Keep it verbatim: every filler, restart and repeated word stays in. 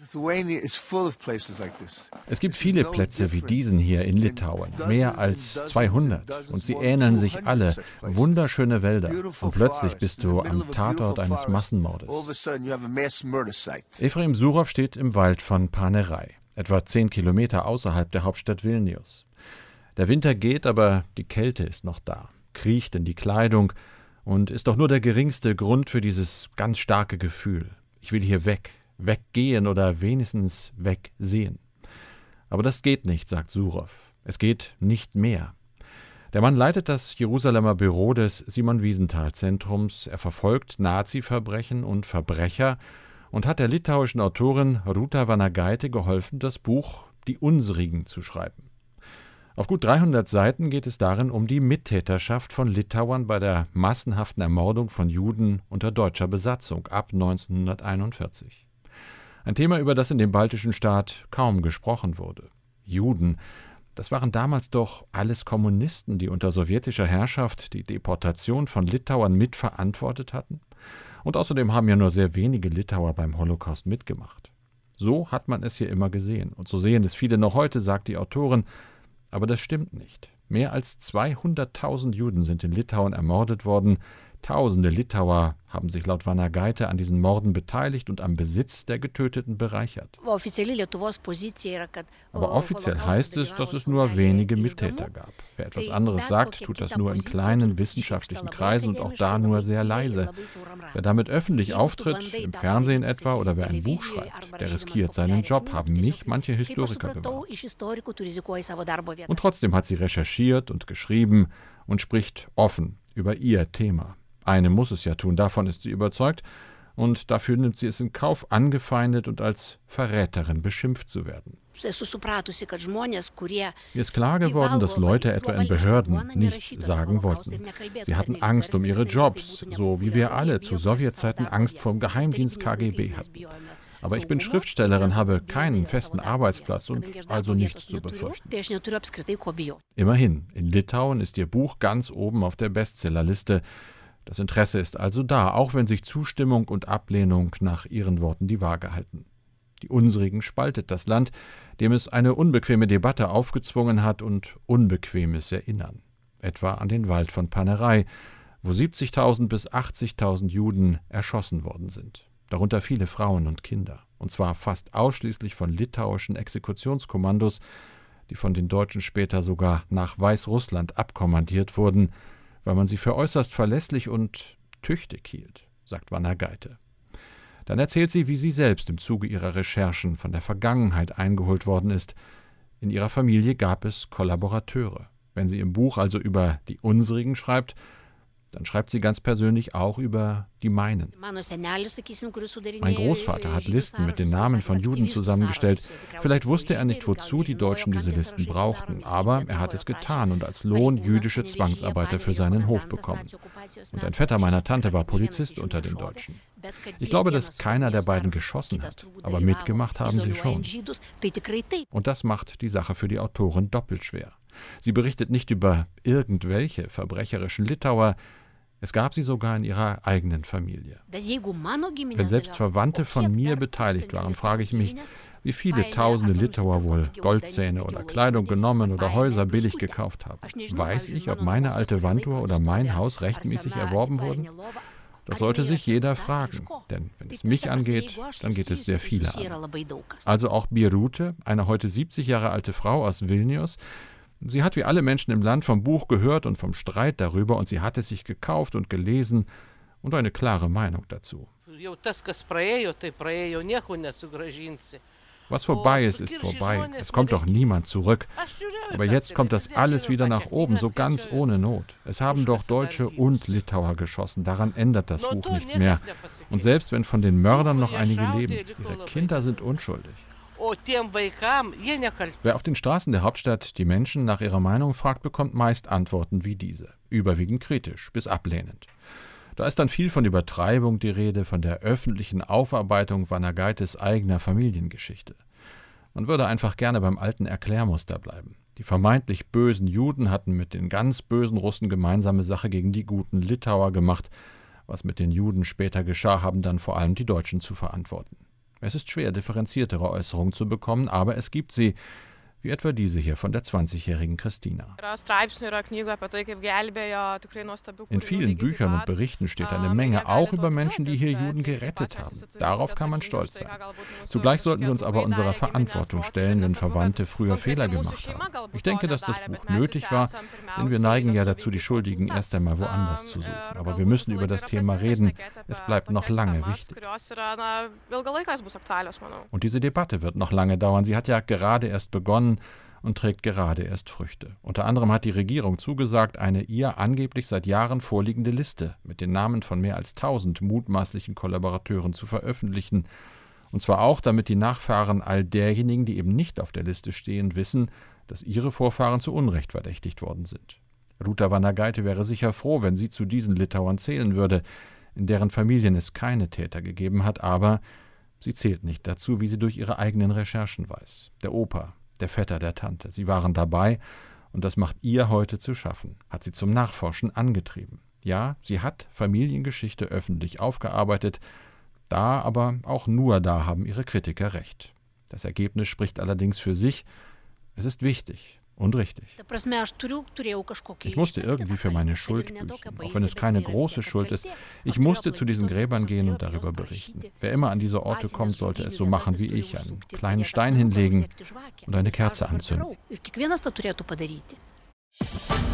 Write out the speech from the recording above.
Es gibt viele Plätze wie diesen hier in Litauen, mehr als zweihundert. Und sie ähneln sich alle. Wunderschöne Wälder. Und plötzlich bist du am Tatort eines Massenmordes. Efrem Surow steht im Wald von Panerei, etwa zehn Kilometer außerhalb der Hauptstadt Vilnius. Der Winter geht, aber die Kälte ist noch da, kriecht in die Kleidung und ist doch nur der geringste Grund für dieses ganz starke Gefühl. Ich will hier weg. Weggehen oder wenigstens wegsehen. Aber das geht nicht, sagt Surow. Es geht nicht mehr. Der Mann leitet das Jerusalemer Büro des Simon-Wiesenthal-Zentrums. Er verfolgt Nazi-Verbrechen und Verbrecher und hat der litauischen Autorin Rūta Vanagaite geholfen, das Buch »Die Unsrigen« zu schreiben. Auf gut dreihundert Seiten geht es darin um die Mittäterschaft von Litauern bei der massenhaften Ermordung von Juden unter deutscher Besatzung ab neunzehnhunderteinundvierzig. Ein Thema, über das in dem baltischen Staat kaum gesprochen wurde. Juden, das waren damals doch alles Kommunisten, die unter sowjetischer Herrschaft die Deportation von Litauern mitverantwortet hatten. Und außerdem haben ja nur sehr wenige Litauer beim Holocaust mitgemacht. So hat man es hier immer gesehen. Und so sehen es viele noch heute, sagt die Autorin. Aber das stimmt nicht. Mehr als zweihunderttausend Juden sind in Litauen ermordet worden. Tausende Litauer haben sich laut Vanagaite an diesen Morden beteiligt und am Besitz der Getöteten bereichert. Aber offiziell heißt es, dass es nur wenige Mittäter gab. Wer etwas anderes sagt, tut das nur in kleinen wissenschaftlichen Kreisen und auch da nur sehr leise. Wer damit öffentlich auftritt, im Fernsehen etwa, oder wer ein Buch schreibt, der riskiert seinen Job, haben mich manche Historiker gewarnt. Und trotzdem hat sie recherchiert und geschrieben und spricht offen über ihr Thema. Eine muss es ja tun, davon ist sie überzeugt, und dafür nimmt sie es in Kauf, angefeindet und als Verräterin beschimpft zu werden. Mir ist klar geworden, dass Leute etwa in Behörden nichts sagen wollten. Sie hatten Angst um ihre Jobs, so wie wir alle zu Sowjetzeiten Angst vor dem Geheimdienst K G B hatten. Aber ich bin Schriftstellerin, habe keinen festen Arbeitsplatz und also nichts zu befürchten. Immerhin, in Litauen ist ihr Buch ganz oben auf der Bestsellerliste. Das Interesse ist also da, auch wenn sich Zustimmung und Ablehnung nach ihren Worten die Waage halten. Die Unsrigen spaltet das Land, dem es eine unbequeme Debatte aufgezwungen hat und Unbequemes erinnern. Etwa an den Wald von Panerei, wo siebzigtausend bis achtzigtausend Juden erschossen worden sind. Darunter viele Frauen und Kinder. Und zwar fast ausschließlich von litauischen Exekutionskommandos, die von den Deutschen später sogar nach Weißrussland abkommandiert wurden, weil man sie für äußerst verlässlich und tüchtig hielt, sagt Vanagaite. Dann erzählt sie, wie sie selbst im Zuge ihrer Recherchen von der Vergangenheit eingeholt worden ist. In ihrer Familie gab es Kollaborateure. Wenn sie im Buch also über die Unsrigen schreibt, dann schreibt sie ganz persönlich auch über die meinen. Mein Großvater hat Listen mit den Namen von Juden zusammengestellt. Vielleicht wusste er nicht, wozu die Deutschen diese Listen brauchten, aber er hat es getan und als Lohn jüdische Zwangsarbeiter für seinen Hof bekommen. Und ein Vetter meiner Tante war Polizist unter den Deutschen. Ich glaube, dass keiner der beiden geschossen hat, aber mitgemacht haben sie schon. Und das macht die Sache für die Autorin doppelt schwer. Sie berichtet nicht über irgendwelche verbrecherischen Litauer, es gab sie sogar in ihrer eigenen Familie. Wenn selbst Verwandte von mir beteiligt waren, frage ich mich, wie viele tausende Litauer wohl Goldzähne oder Kleidung genommen oder Häuser billig gekauft haben. Weiß ich, ob meine alte Wanduhr oder mein Haus rechtmäßig erworben wurden? Das sollte sich jeder fragen, denn wenn es mich angeht, dann geht es sehr viele an. Also auch Birute, eine heute siebzig Jahre alte Frau aus Vilnius. Sie hat wie alle Menschen im Land vom Buch gehört und vom Streit darüber, und sie hat es sich gekauft und gelesen und eine klare Meinung dazu. Was vorbei ist, ist vorbei. Es kommt doch niemand zurück. Aber jetzt kommt das alles wieder nach oben, so ganz ohne Not. Es haben doch Deutsche und Litauer geschossen. Daran ändert das Buch nichts mehr. Und selbst wenn von den Mördern noch einige leben, ihre Kinder sind unschuldig. Wer auf den Straßen der Hauptstadt die Menschen nach ihrer Meinung fragt, bekommt meist Antworten wie diese. Überwiegend kritisch bis ablehnend. Da ist dann viel von Übertreibung die Rede, von der öffentlichen Aufarbeitung Vanagaites eigener Familiengeschichte. Man würde einfach gerne beim alten Erklärmuster bleiben. Die vermeintlich bösen Juden hatten mit den ganz bösen Russen gemeinsame Sache gegen die guten Litauer gemacht. Was mit den Juden später geschah, haben dann vor allem die Deutschen zu verantworten. Es ist schwer, differenziertere Äußerungen zu bekommen, aber es gibt sie, wie etwa diese hier von der zwanzigjährigen Christina. In vielen Büchern und Berichten steht eine Menge auch über Menschen, die hier Juden gerettet haben. Darauf kann man stolz sein. Zugleich sollten wir uns aber unserer Verantwortung stellen, wenn Verwandte früher Fehler gemacht haben. Ich denke, dass das Buch nötig war, denn wir neigen ja dazu, die Schuldigen erst einmal woanders zu suchen. Aber wir müssen über das Thema reden. Es bleibt noch lange wichtig. Und diese Debatte wird noch lange dauern. Sie hat ja gerade erst begonnen und trägt gerade erst Früchte. Unter anderem hat die Regierung zugesagt, eine ihr angeblich seit Jahren vorliegende Liste mit den Namen von mehr als tausend mutmaßlichen Kollaborateuren zu veröffentlichen. Und zwar auch, damit die Nachfahren all derjenigen, die eben nicht auf der Liste stehen, wissen, dass ihre Vorfahren zu Unrecht verdächtigt worden sind. Ruta Vanagaite wäre sicher froh, wenn sie zu diesen Litauern zählen würde, in deren Familien es keine Täter gegeben hat, aber sie zählt nicht dazu, wie sie durch ihre eigenen Recherchen weiß. Der Opa, der Vetter der Tante, sie waren dabei und das macht ihr heute zu schaffen, hat sie zum Nachforschen angetrieben. Ja, sie hat Familiengeschichte öffentlich aufgearbeitet, da, aber auch nur da haben ihre Kritiker recht. Das Ergebnis spricht allerdings für sich. Es ist wichtig und richtig. Ich musste irgendwie für meine Schuld büßen, auch wenn es keine große Schuld ist. Ich musste zu diesen Gräbern gehen und darüber berichten. Wer immer an diese Orte kommt, sollte es so machen wie ich, einen kleinen Stein hinlegen und eine Kerze anzünden.